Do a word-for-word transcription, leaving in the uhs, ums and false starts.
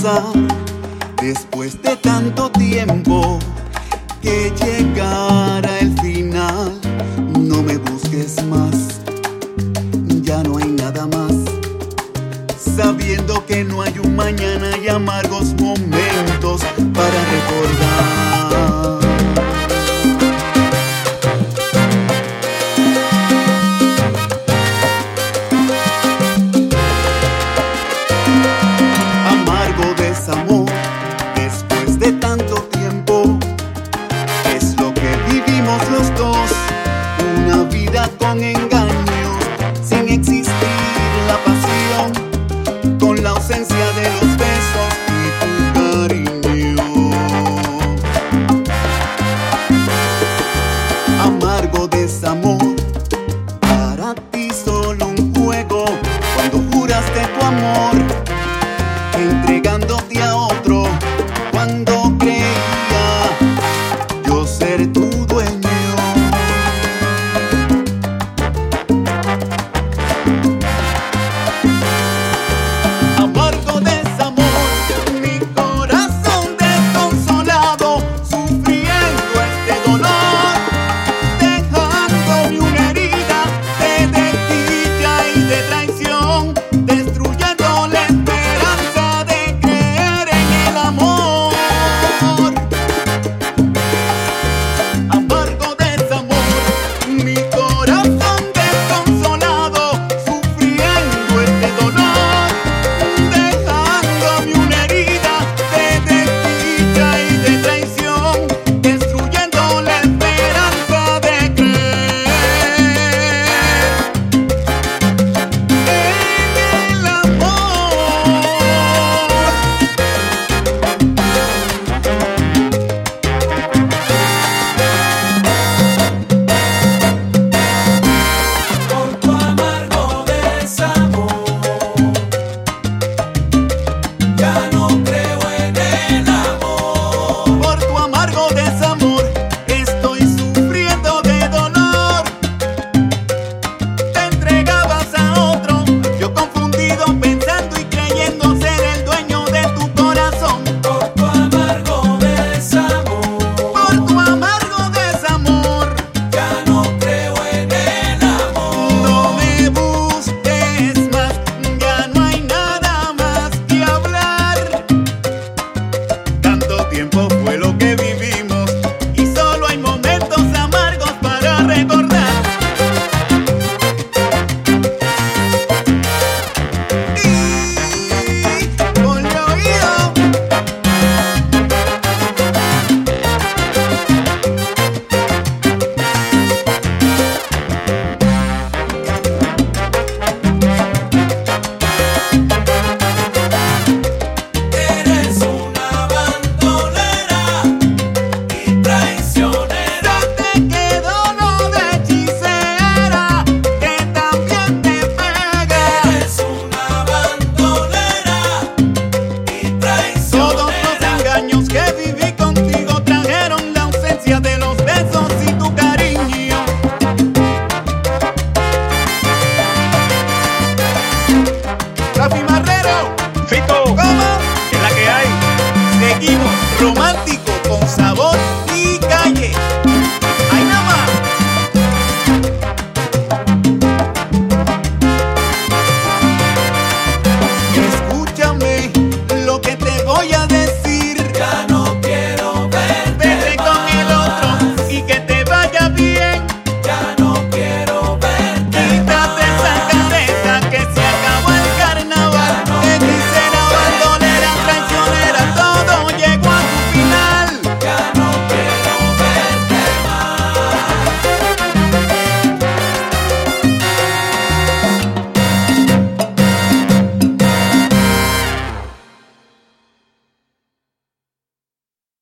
pensar, después de tanto tiempo, que llegara el final. No me busques más, ya no hay nada más, sabiendo que no hay un mañana y amargos momentos para recordar. Amargo desamor, después de tanto tiempo, es lo que vivimos los dos, una vida con engaños, sin existir la pasión, con la ausencia de los besos y tu cariño. Amargo desamor, para ti solo un juego, cuando juraste tu amor, entregándote a otro, cuando creía yo ser tu dueño. Amargo desamor, mi corazón desconsolado, sufriendo este dolor, dejándome una herida de desdicha y de traición, destruyendo la esperanza de creer en el amor. Amargo desamor, mi corazón desconsolado, sufriendo este dolor, dejándome una herida de desdicha y de traición, destruyendo la esperanza de creer en el amor. Por tu amargo desamor, ya no creo en el amor. Por tu amargo desamor,